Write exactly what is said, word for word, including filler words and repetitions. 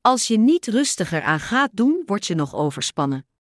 Als je niet rustiger aan gaat doen, word je nog overspannen.